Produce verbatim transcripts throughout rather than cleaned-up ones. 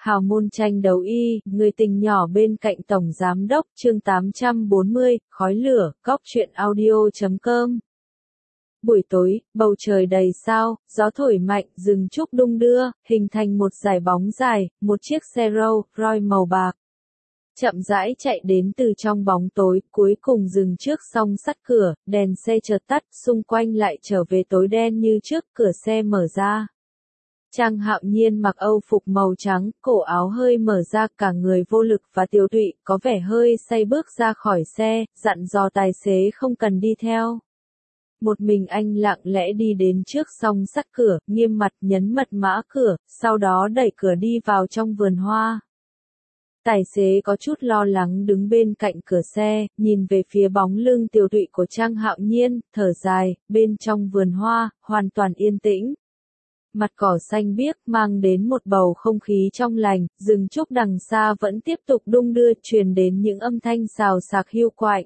Hào môn tranh đấu y, người tình nhỏ bên cạnh Tổng Giám đốc, chương tám trăm bốn mươi, khói lửa, góc truyện audio.com. Buổi tối, bầu trời đầy sao, gió thổi mạnh, rừng trúc đung đưa, hình thành một dải bóng dài, một chiếc xe Rolls Royce màu bạc. Chậm rãi chạy đến từ trong bóng tối, cuối cùng dừng trước song sắt cửa, đèn xe chợt tắt, xung quanh lại trở về tối đen như trước, cửa xe mở ra. Trang Hạo Nhiên mặc âu phục màu trắng, cổ áo hơi mở ra, cả người vô lực và tiêu tụy, có vẻ hơi say bước ra khỏi xe, dặn dò tài xế không cần đi theo. Một mình anh lặng lẽ đi đến trước song sắt cửa, nghiêm mặt nhấn mật mã cửa, sau đó đẩy cửa đi vào trong vườn hoa. Tài xế có chút lo lắng đứng bên cạnh cửa xe, nhìn về phía bóng lưng tiêu tụy của Trang Hạo Nhiên, thở dài, bên trong vườn hoa, hoàn toàn yên tĩnh. Mặt cỏ xanh biếc mang đến một bầu không khí trong lành, rừng trúc đằng xa vẫn tiếp tục đung đưa, truyền đến những âm thanh xào xạc hiu quạnh.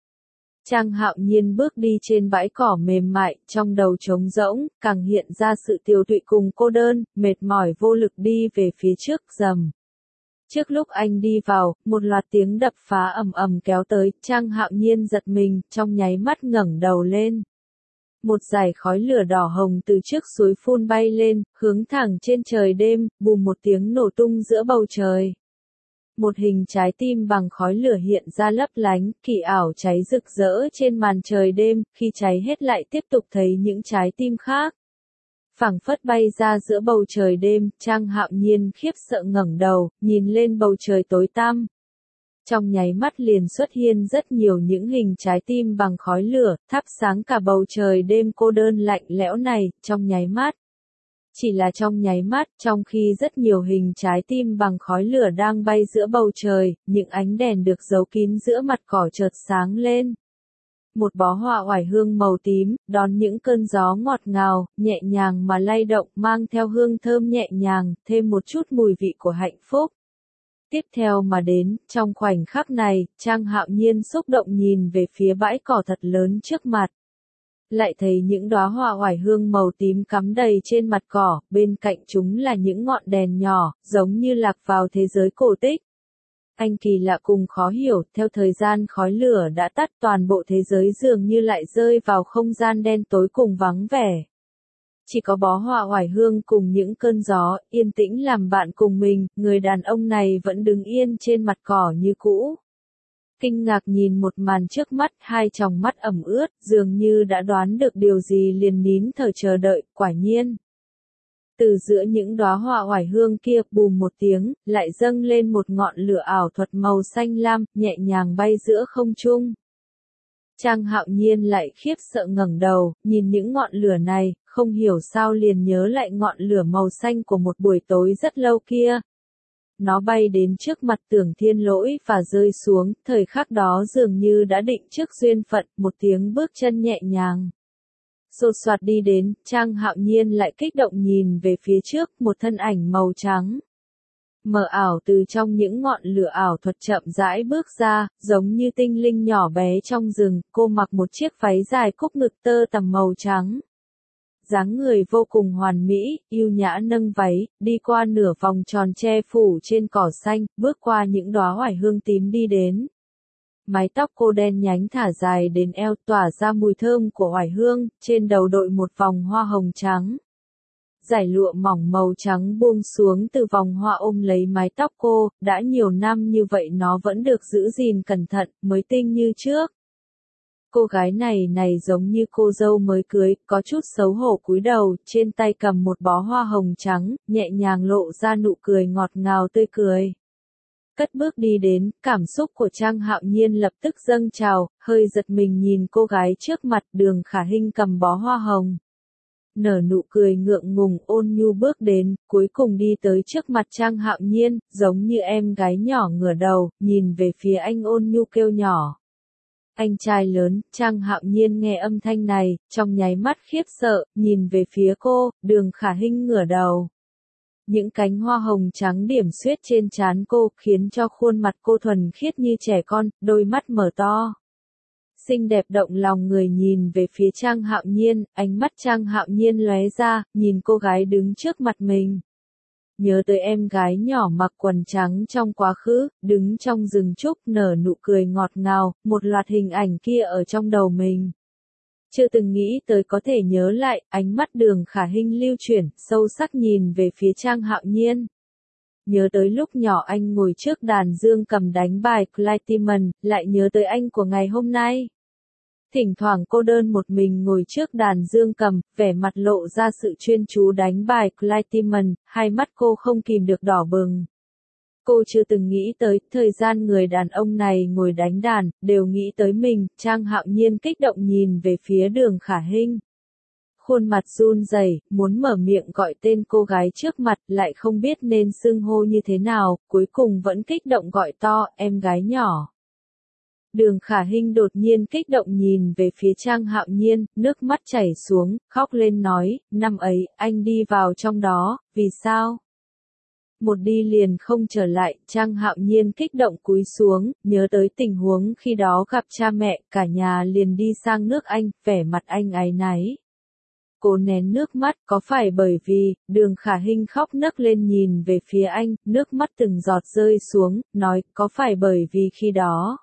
Trang Hạo Nhiên bước đi trên bãi cỏ mềm mại, trong đầu trống rỗng, càng hiện ra sự tiêu tụy cùng cô đơn, mệt mỏi vô lực đi về phía trước rầm. Trước lúc anh đi vào, một loạt tiếng đập phá ầm ầm kéo tới, Trang Hạo Nhiên giật mình, trong nháy mắt ngẩng đầu lên. Một dải khói lửa đỏ hồng từ trước suối phun bay lên, hướng thẳng trên trời đêm, bùm một tiếng nổ tung giữa bầu trời. Một hình trái tim bằng khói lửa hiện ra lấp lánh, kỳ ảo cháy rực rỡ trên màn trời đêm, khi cháy hết lại tiếp tục thấy những trái tim khác. Phảng phất bay ra giữa bầu trời đêm, Trang Hạo Nhiên khiếp sợ ngẩng đầu, nhìn lên bầu trời tối tăm. Trong nháy mắt liền xuất hiện rất nhiều những hình trái tim bằng khói lửa, thắp sáng cả bầu trời đêm cô đơn lạnh lẽo này, trong nháy mắt. Chỉ là trong nháy mắt, trong khi rất nhiều hình trái tim bằng khói lửa đang bay giữa bầu trời, những ánh đèn được giấu kín giữa mặt cỏ chợt sáng lên. Một bó hoa oải hương màu tím, đón những cơn gió ngọt ngào, nhẹ nhàng mà lay động, mang theo hương thơm nhẹ nhàng, thêm một chút mùi vị của hạnh phúc. Tiếp theo mà đến, trong khoảnh khắc này, Trang Hạo Nhiên xúc động nhìn về phía bãi cỏ thật lớn trước mặt. Lại thấy những đóa hoa oải hương màu tím cắm đầy trên mặt cỏ, bên cạnh chúng là những ngọn đèn nhỏ, giống như lạc vào thế giới cổ tích. Anh kỳ lạ cùng khó hiểu, theo thời gian khói lửa đã tắt, toàn bộ thế giới dường như lại rơi vào không gian đen tối cùng vắng vẻ. Chỉ có bó hoa oải hương cùng những cơn gió, yên tĩnh làm bạn cùng mình, người đàn ông này vẫn đứng yên trên mặt cỏ như cũ. Kinh ngạc nhìn một màn trước mắt, hai tròng mắt ẩm ướt, dường như đã đoán được điều gì liền nín thở chờ đợi, quả nhiên. Từ giữa những đóa hoa oải hương kia, bùm một tiếng, lại dâng lên một ngọn lửa ảo thuật màu xanh lam, nhẹ nhàng bay giữa không trung. Trang Hạo Nhiên lại khiếp sợ ngẩng đầu, nhìn những ngọn lửa này, không hiểu sao liền nhớ lại ngọn lửa màu xanh của một buổi tối rất lâu kia. Nó bay đến trước mặt Tưởng Thiên Lỗi và rơi xuống, thời khắc đó dường như đã định trước duyên phận, một tiếng bước chân nhẹ nhàng. Xột soạt đi đến, Trang Hạo Nhiên lại kích động nhìn về phía trước, một thân ảnh màu trắng. Mờ ảo từ trong những ngọn lửa ảo thuật chậm rãi bước ra, giống như tinh linh nhỏ bé trong rừng, cô mặc một chiếc váy dài cúc ngực tơ tằm màu trắng. Dáng người vô cùng hoàn mỹ, yêu nhã nâng váy, đi qua nửa vòng tròn che phủ trên cỏ xanh, bước qua những đóa oải hương tím đi đến. Mái tóc cô đen nhánh thả dài đến eo, tỏa ra mùi thơm của oải hương, trên đầu đội một vòng hoa hồng trắng. Dải lụa mỏng màu trắng buông xuống từ vòng hoa ôm lấy mái tóc cô, đã nhiều năm như vậy nó vẫn được giữ gìn cẩn thận, mới tinh như trước. Cô gái này này giống như cô dâu mới cưới, có chút xấu hổ cúi đầu, trên tay cầm một bó hoa hồng trắng, nhẹ nhàng lộ ra nụ cười ngọt ngào tươi cười. Cất bước đi đến, cảm xúc của Trang Hạo Nhiên lập tức dâng trào, hơi giật mình nhìn cô gái trước mặt, Đường Khả Hinh cầm bó hoa hồng. Nở nụ cười ngượng ngùng, ôn nhu bước đến, cuối cùng đi tới trước mặt Trang Hạo Nhiên, giống như em gái nhỏ ngửa đầu, nhìn về phía anh ôn nhu kêu nhỏ. Anh trai lớn, Trang Hạo Nhiên nghe âm thanh này, trong nháy mắt khiếp sợ, nhìn về phía cô, Đường Khả Hinh ngửa đầu. Những cánh hoa hồng trắng điểm xuyết trên trán cô, khiến cho khuôn mặt cô thuần khiết như trẻ con, đôi mắt mở to. Xinh đẹp động lòng người nhìn về phía Trang Hạo Nhiên, ánh mắt Trang Hạo Nhiên lóe ra, nhìn cô gái đứng trước mặt mình. nhớ tới em gái nhỏ mặc quần trắng trong quá khứ, đứng trong rừng trúc nở nụ cười ngọt ngào, một loạt hình ảnh kia ở trong đầu mình. Chưa từng nghĩ tới có thể nhớ lại, ánh mắt Đường Khả Hinh lưu chuyển, sâu sắc nhìn về phía Trang Hạo Nhiên. Nhớ tới lúc nhỏ anh ngồi trước đàn dương cầm đánh bài Platinum, lại nhớ tới anh của ngày hôm nay. Thỉnh thoảng cô đơn một mình ngồi trước đàn dương cầm, vẻ mặt lộ ra sự chuyên chú đánh bài Platinum, hai mắt cô không kìm được đỏ bừng. Cô chưa từng nghĩ tới, thời gian người đàn ông này ngồi đánh đàn, đều nghĩ tới mình. Trang Hạo Nhiên kích động nhìn về phía Đường Khả Hinh. Khuôn mặt run rẩy, muốn mở miệng gọi tên cô gái trước mặt, lại không biết nên xưng hô như thế nào, cuối cùng vẫn kích động gọi to, em gái nhỏ. Đường Khả Hinh đột nhiên kích động nhìn về phía Trang Hạo Nhiên, nước mắt chảy xuống, khóc lên nói, năm ấy, anh đi vào trong đó, vì sao? Một đi liền không trở lại, Trang Hạo Nhiên kích động cúi xuống, nhớ tới tình huống khi đó gặp cha mẹ, cả nhà liền đi sang nước Anh, vẻ mặt anh áy náy. Cô nén nước mắt, có phải bởi vì, Đường Khả Hinh khóc nấc lên nhìn về phía anh, nước mắt từng giọt rơi xuống, nói, có phải bởi vì khi đó.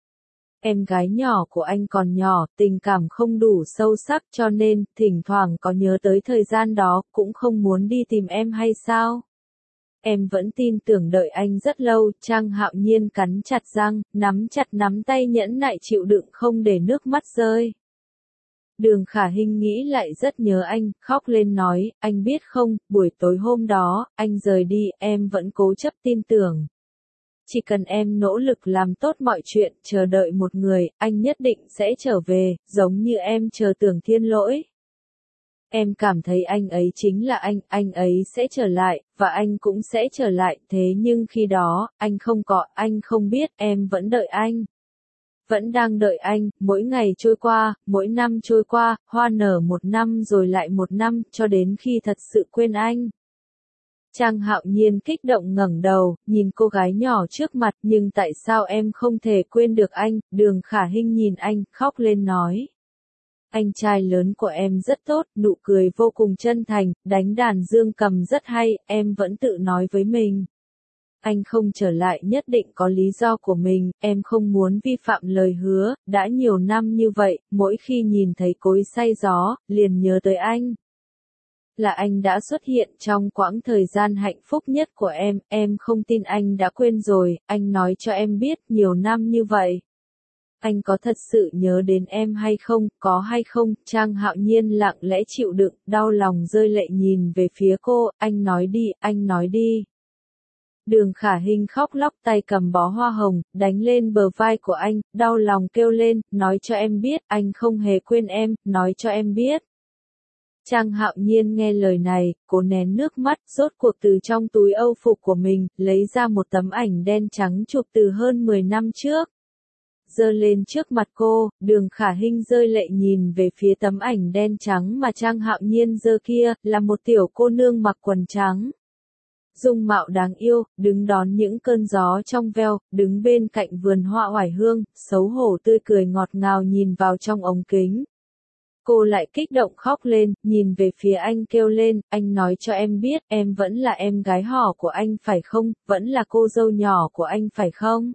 Em gái nhỏ của anh còn nhỏ, tình cảm không đủ sâu sắc cho nên, thỉnh thoảng có nhớ tới thời gian đó, cũng không muốn đi tìm em hay sao? Em vẫn tin tưởng đợi anh rất lâu, Trang Hạo Nhiên cắn chặt răng, nắm chặt nắm tay nhẫn nại chịu đựng không để nước mắt rơi. Đường Khả Hinh nghĩ lại rất nhớ anh, khóc lên nói, anh biết không, buổi tối hôm đó, anh rời đi, em vẫn cố chấp tin tưởng. Chỉ cần em nỗ lực làm tốt mọi chuyện, chờ đợi một người, anh nhất định sẽ trở về, giống như em chờ Tưởng Thiên Lỗi. Em cảm thấy anh ấy chính là anh, anh ấy sẽ trở lại, và anh cũng sẽ trở lại, thế nhưng khi đó, anh không có, anh không biết, em vẫn đợi anh. Vẫn đang đợi anh, mỗi ngày trôi qua, mỗi năm trôi qua, hoa nở một năm rồi lại một năm, cho đến khi thật sự quên anh. Trang Hạo Nhiên kích động ngẩng đầu, nhìn cô gái nhỏ trước mặt, nhưng tại sao em không thể quên được anh? Đường Khả Hinh nhìn anh, khóc lên nói. Anh trai lớn của em rất tốt, nụ cười vô cùng chân thành, đánh đàn dương cầm rất hay, em vẫn tự nói với mình. Anh không trở lại nhất định có lý do của mình, em không muốn vi phạm lời hứa, đã nhiều năm như vậy, mỗi khi nhìn thấy cối xay gió, liền nhớ tới anh. Là anh đã xuất hiện trong quãng thời gian hạnh phúc nhất của em, em không tin anh đã quên rồi, anh nói cho em biết nhiều năm như vậy. Anh có thật sự nhớ đến em hay không, có hay không? Trang Hạo Nhiên lặng lẽ chịu đựng, đau lòng rơi lệ nhìn về phía cô, anh nói đi, anh nói đi. Đường Khả Hinh khóc lóc tay cầm bó hoa hồng, đánh lên bờ vai của anh, đau lòng kêu lên, nói cho em biết, anh không hề quên em, nói cho em biết. Trang Hạo Nhiên nghe lời này, cố nén nước mắt, rốt cuộc từ trong túi âu phục của mình, lấy ra một tấm ảnh đen trắng chụp từ hơn mười năm trước. Giơ lên trước mặt cô, Đường Khả Hinh rơi lệ nhìn về phía tấm ảnh đen trắng mà Trang Hạo Nhiên giơ kia, là một tiểu cô nương mặc quần trắng. Dung mạo đáng yêu, đứng đón những cơn gió trong veo, đứng bên cạnh vườn hoa oải hương, xấu hổ tươi cười ngọt ngào nhìn vào trong ống kính. Cô lại kích động khóc lên, nhìn về phía anh kêu lên, anh nói cho em biết, em vẫn là em gái họ của anh phải không, vẫn là cô dâu nhỏ của anh phải không?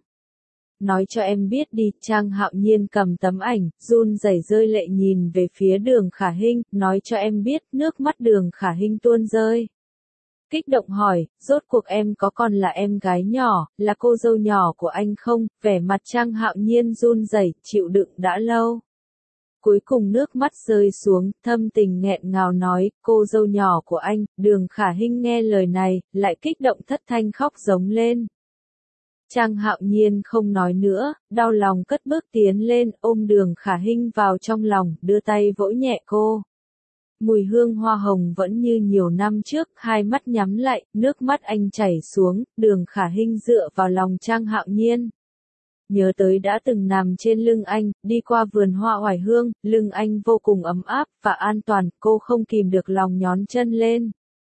Nói cho em biết đi, Trang Hạo Nhiên cầm tấm ảnh, run rẩy rơi lệ nhìn về phía Đường Khả Hinh, nói cho em biết, nước mắt Đường Khả Hinh tuôn rơi. Kích động hỏi, rốt cuộc em có còn là em gái nhỏ, là cô dâu nhỏ của anh không? Vẻ mặt Trang Hạo Nhiên run rẩy, chịu đựng đã lâu. Cuối cùng nước mắt rơi xuống, thâm tình nghẹn ngào nói, cô dâu nhỏ của anh. Đường Khả Hinh nghe lời này, lại kích động thất thanh khóc giống lên. Trang Hạo Nhiên không nói nữa, đau lòng cất bước tiến lên, ôm Đường Khả Hinh vào trong lòng, đưa tay vỗ nhẹ cô. Mùi hương hoa hồng vẫn như nhiều năm trước, hai mắt nhắm lại, nước mắt anh chảy xuống, Đường Khả Hinh dựa vào lòng Trang Hạo Nhiên. Nhớ tới đã từng nằm trên lưng anh, đi qua vườn hoa oải hương, lưng anh vô cùng ấm áp và an toàn, cô không kìm được lòng nhón chân lên.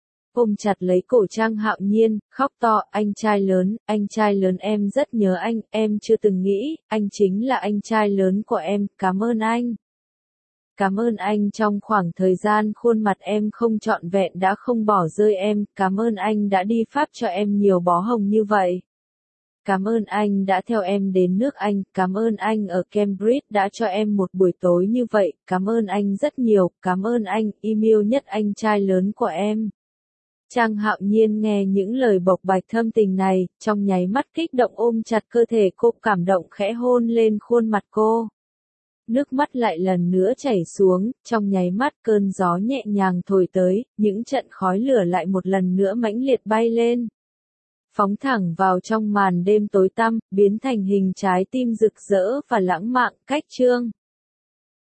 Ôm chặt lấy cổ Trang Hạo Nhiên, khóc to, anh trai lớn, anh trai lớn em rất nhớ anh, em chưa từng nghĩ, anh chính là anh trai lớn của em, cảm ơn anh. cảm ơn anh trong khoảng thời gian khuôn mặt em không trọn vẹn đã không bỏ rơi em, cảm ơn anh đã đi Pháp cho em nhiều bó hồng như vậy. Cảm ơn anh đã theo em đến nước Anh, cảm ơn anh ở Cambridge đã cho em một buổi tối như vậy, cảm ơn anh rất nhiều, cảm ơn anh, email nhất anh trai lớn của em. Trang Hạo Nhiên nghe những lời bộc bạch thâm tình này, trong nháy mắt kích động ôm chặt cơ thể cô, cảm động khẽ hôn lên khuôn mặt cô. Nước mắt lại lần nữa chảy xuống, trong nháy mắt cơn gió nhẹ nhàng thổi tới, những trận khói lửa lại một lần nữa mãnh liệt bay lên. Phóng thẳng vào trong màn đêm tối tăm, biến thành hình trái tim rực rỡ và lãng mạn, cách chương.